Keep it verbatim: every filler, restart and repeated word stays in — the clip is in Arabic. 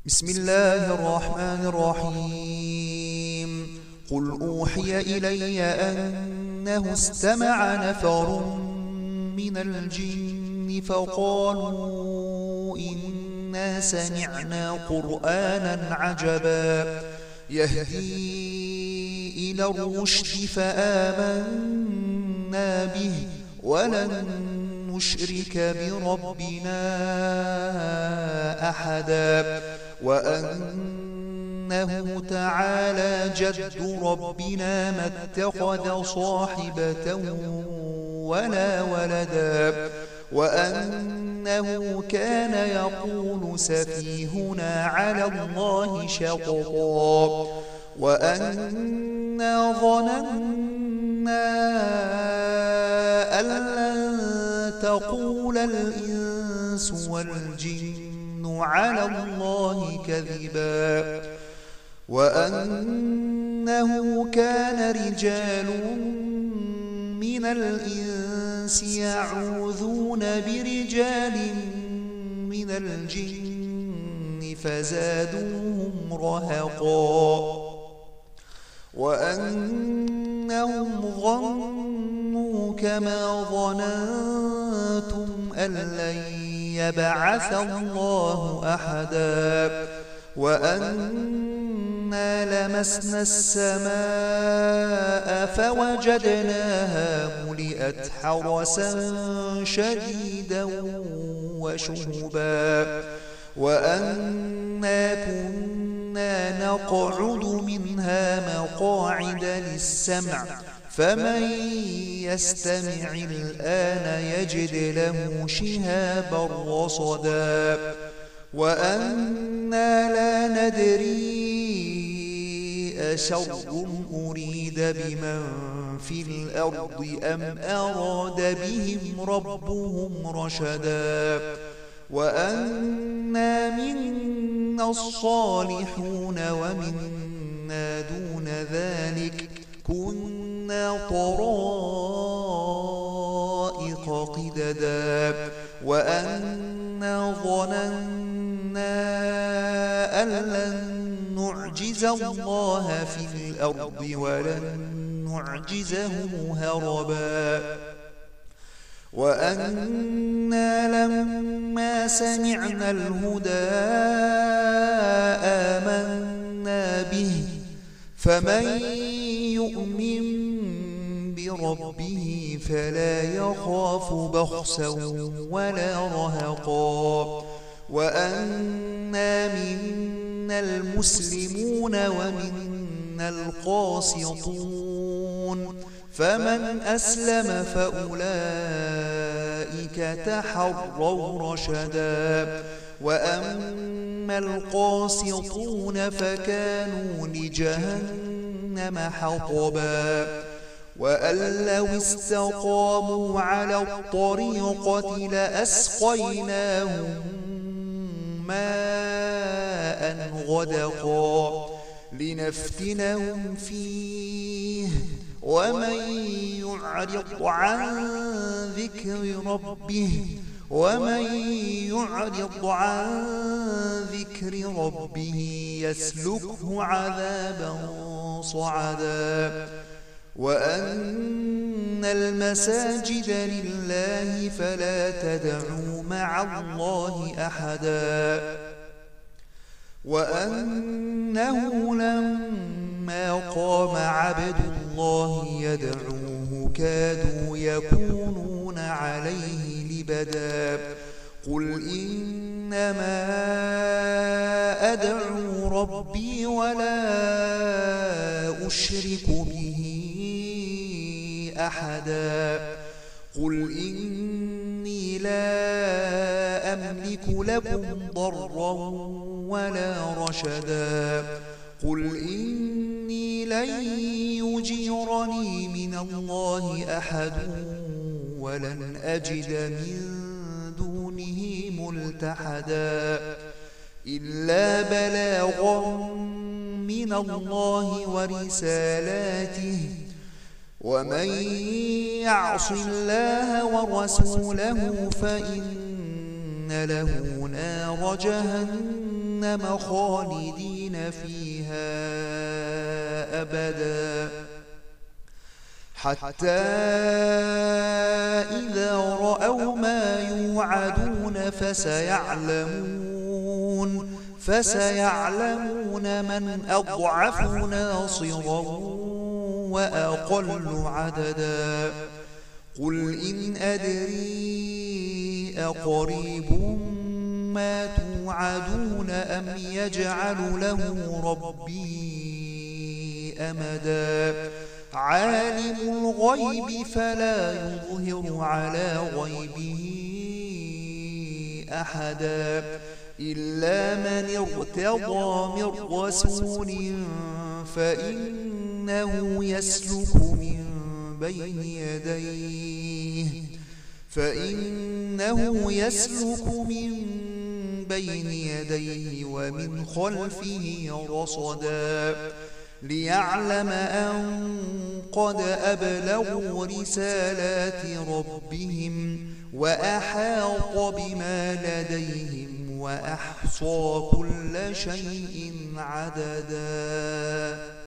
بسم الله الرحمن الرحيم. قل أوحي إلي أنه استمع نفر من الجن فقالوا إنا سمعنا قرآنا عجبا يهدي إلى الرشد فآمنا به ولن نشرك بربنا أحدا وأنه تعالى جد ربنا ما اتخذ صاحبة ولا ولدا وأنه كان يقول سفيهنا على الله شططا وأنا ظننا أن لن تقول الإنس والجن على الله كذبا وأنه كان رجال من الإنس يعوذون برجال من الجن فزادوهم رهقا وأنهم ظنوا كما ظننتم أن لن يبعث الله أحدا وأنا لمسنا السماء فوجدناها ملئت حرسا شديدا وشهبا وأنا كنا نقعد منها مقاعد للسمع فمن يستمع الآن يجد له شهابا رصدا وأنا لا ندري أشر أريد بمن في الأرض أم أراد بهم ربهم رشدا وأنا منا الصالحون ومنا دون ذلك كنا طرائق قددا وأنا ظننا أن لن نعجز الله في الأرض ولن نعجزه هربا وأنا لما سمعنا الهدى آمنا به فمن يؤمن بربه فلا يخاف بخسا ولا رهقا وأنا منا المسلمون ومنا القاسطون فمن أسلم فأولئك تحروا رشدا وأما القاسطون فكانوا لجهنم حطبا وأن لو استقاموا على الطريقة لأسقيناهم ماء غدقا لنفتنهم فيه ومن يعرض عن ذكر ربه ومن يعرض عن ذكر ربه يسلكه عذابا صعدا وأن المساجد لله فلا تدعوا مع الله أحدا وأنه لما قام عبد الله يدعوه كادوا يكونون عليه لبدا قل إنما أدعو ربي ولا أشرك به أحدا قل إني لا أملك لكم ضرا ولا رشدا قل إني لن يجيرني من الله أحد ولن أجد من دونه ملتحدا إلا بلاغا من الله ورسالاته ومن يعص الله ورسوله فإن له نار جهنم جهنم خالدين فيها أبدا حتى إذا رأوا ما يوعدون فسيعلمون فسيعلمون من أضعف ناصرا وأقل عددا قل إن أدري أقريب ما توعدون أم يجعل له ربي أمدا عالم الغيب فلا يظهر على غيبه أحدا إلا من ارتضى من رسول فإنه يسلك من بين يديه فإنه يسلك من بين يديه ومن خلفه رصدا ليعلم أن قد أبلغوا رسالات ربهم وأحاط بما لديهم وأحصى كل شيء عددا.